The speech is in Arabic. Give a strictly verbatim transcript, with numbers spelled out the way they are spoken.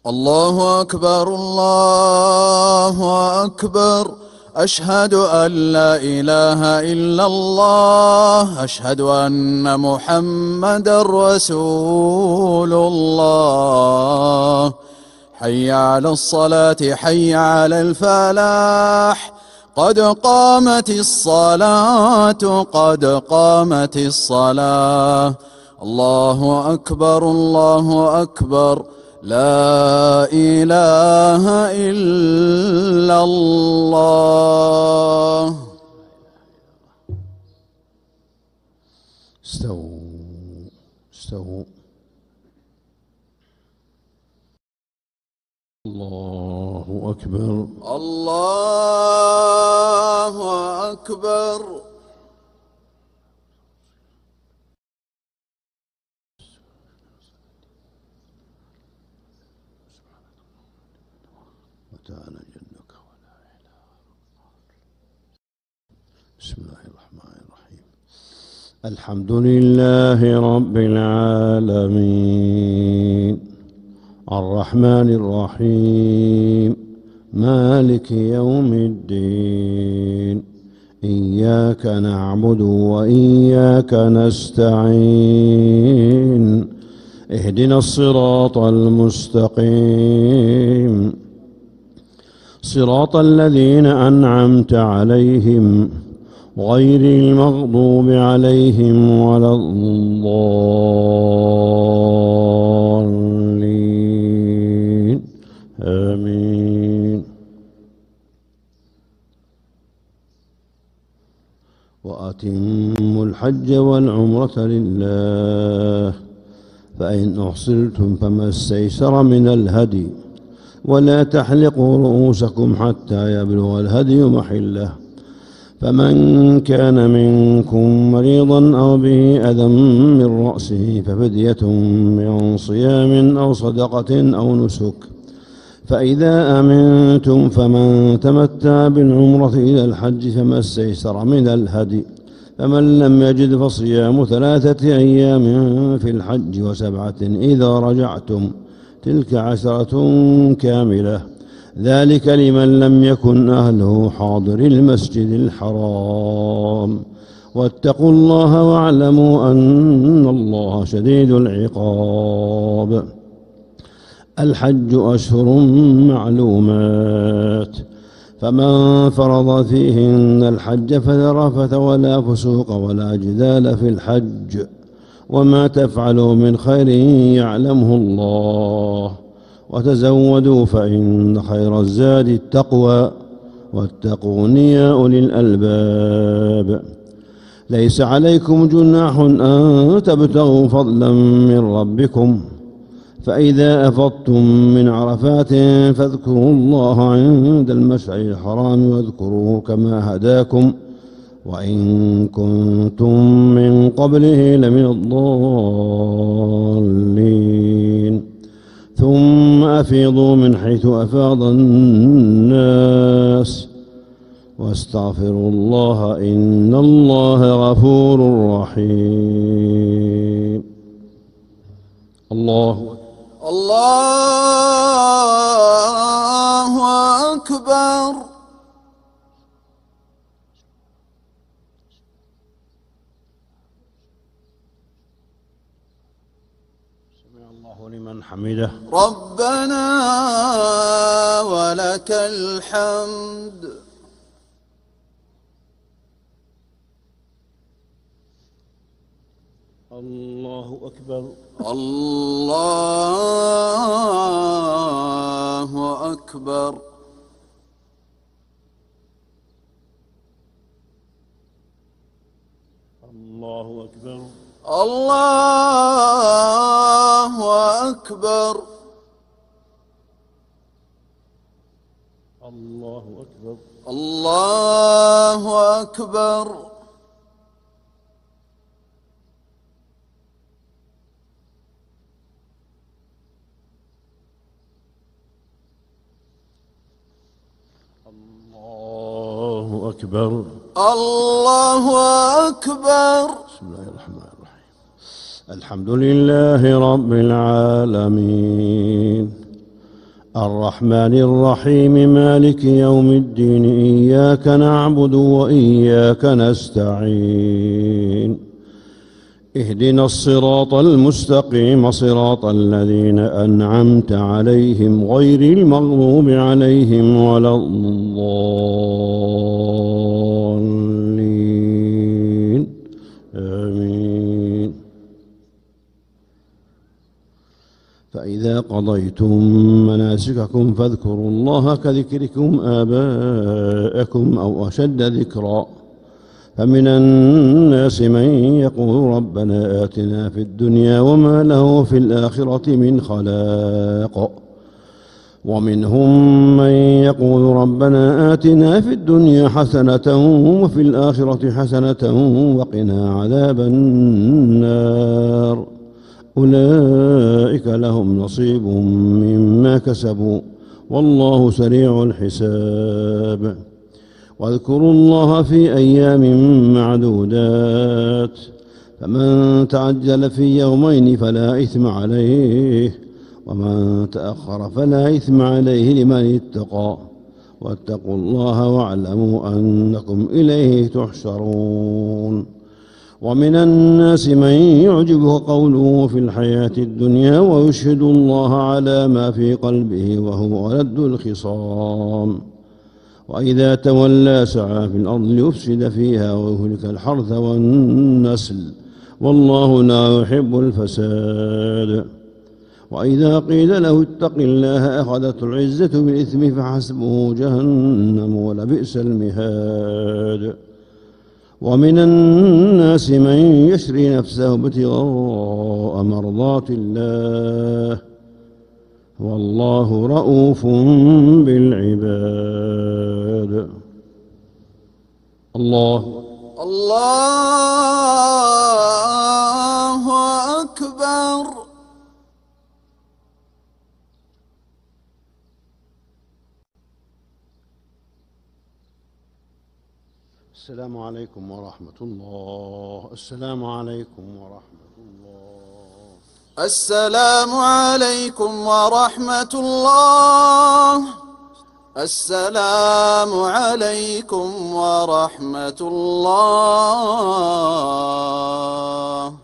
الله أكبر الله أكبر. أشهد أن لا إله إلا الله. أشهد أن محمدا رسول الله. حي على الصلاة حي على الفلاح. قد قامت الصلاة قد قامت الصلاة. الله أكبر الله أكبر. لا إله إلا الله. استووا استووا. الله أكبر الله أكبر. وتعالى جدك ولا إله. بسم الله الرحمن الرحيم. الحمد لله رب العالمين الرحمن الرحيم مالك يوم الدين. إياك نعبد وإياك نستعين. اهدنا الصراط المستقيم صراط الذين أنعمت عليهم غير المغضوب عليهم ولا الضالين آمين. وأتموا الحج والعمرة لله فإن أحصرتم فما استيسر من الهدي ولا تحلقوا رؤوسكم حتى يبلغ الهدي محله. فمن كان منكم مريضا أو به أذى من رأسه ففدية من صيام أو صدقة أو نسك. فإذا أمنتم فمن تمتع بالعمرة إلى الحج فما استيسر من الهدي. فمن لم يجد فصيام ثلاثة أيام في الحج وسبعة إذا رجعتم تلك عشرة كاملة. ذلك لمن لم يكن أهله حاضر المسجد الحرام. واتقوا الله واعلموا أن الله شديد العقاب. الحج أشهر معلومات فمن فرض فيهن الحج فلا رفث ولا فسوق ولا جدال في الحج. وما تفعلوا من خير يعلمه الله. وتزودوا فإن خير الزاد التقوى واتقون يا أولي الألباب. ليس عليكم جناح أن تبتغوا فضلا من ربكم فإذا أفضتم من عرفات فاذكروا الله عند المشعر الحرام واذكروه كما هداكم وإن كنتم من قبله لمن الضالين. ثم أفيضوا من حيث أفاض الناس واستغفروا الله إن الله غفور رحيم. الله الله أكبر. سمع الله لمن حمده. ربنا ولك الحمد. الله أكبر. الله أكبر. الله أكبر. الله أكبر. الله أكبر. الله أكبر. الله أكبر. الله أكبر. بسم الله الرحمن الرحيم. الحمد لله رب العالمين الرحمن الرحيم مالك يوم الدين إياك نعبد وإياك نستعين اهدنا الصراط المستقيم صراط الذين أنعمت عليهم غير المغضوب عليهم ولا الضالين آمين. فإذا قضيتم مناسككم فاذكروا الله كذكركم آباءكم أو أشد ذكرًا فمن الناس من يقول ربنا آتنا في الدنيا وما له في الآخرة من خلاق ومنهم من يقول ربنا آتنا في الدنيا حسنة وفي الآخرة حسنة وقنا عذاب النار أولئك لهم نصيب مما كسبوا والله سريع الحساب. واذكروا الله في أيام معدودات فمن تعجل في يومين فلا إثم عليه ومن تأخر فلا إثم عليه لمن اتقى واتقوا الله واعلموا أنكم إليه تحشرون. ومن الناس من يعجبه قوله في الحياة الدنيا ويشهد الله على ما في قلبه وهو ألد الخصام وإذا تولى سعى في الأرض ليفسد فيها ويهلك الحرث والنسل والله لا يحب الفساد. وإذا قيل له اتق الله أخذته العزة بالإثم فحسبه جهنم ولبئس المهاد. ومن الناس من يشري نفسه ابتغاء مرضات الله والله رؤوف بالعباد. الله الله أكبر. السلام عليكم ورحمة الله. السلام عليكم ورحمة الله. السلام عليكم ورحمة الله. السلام عليكم ورحمة الله.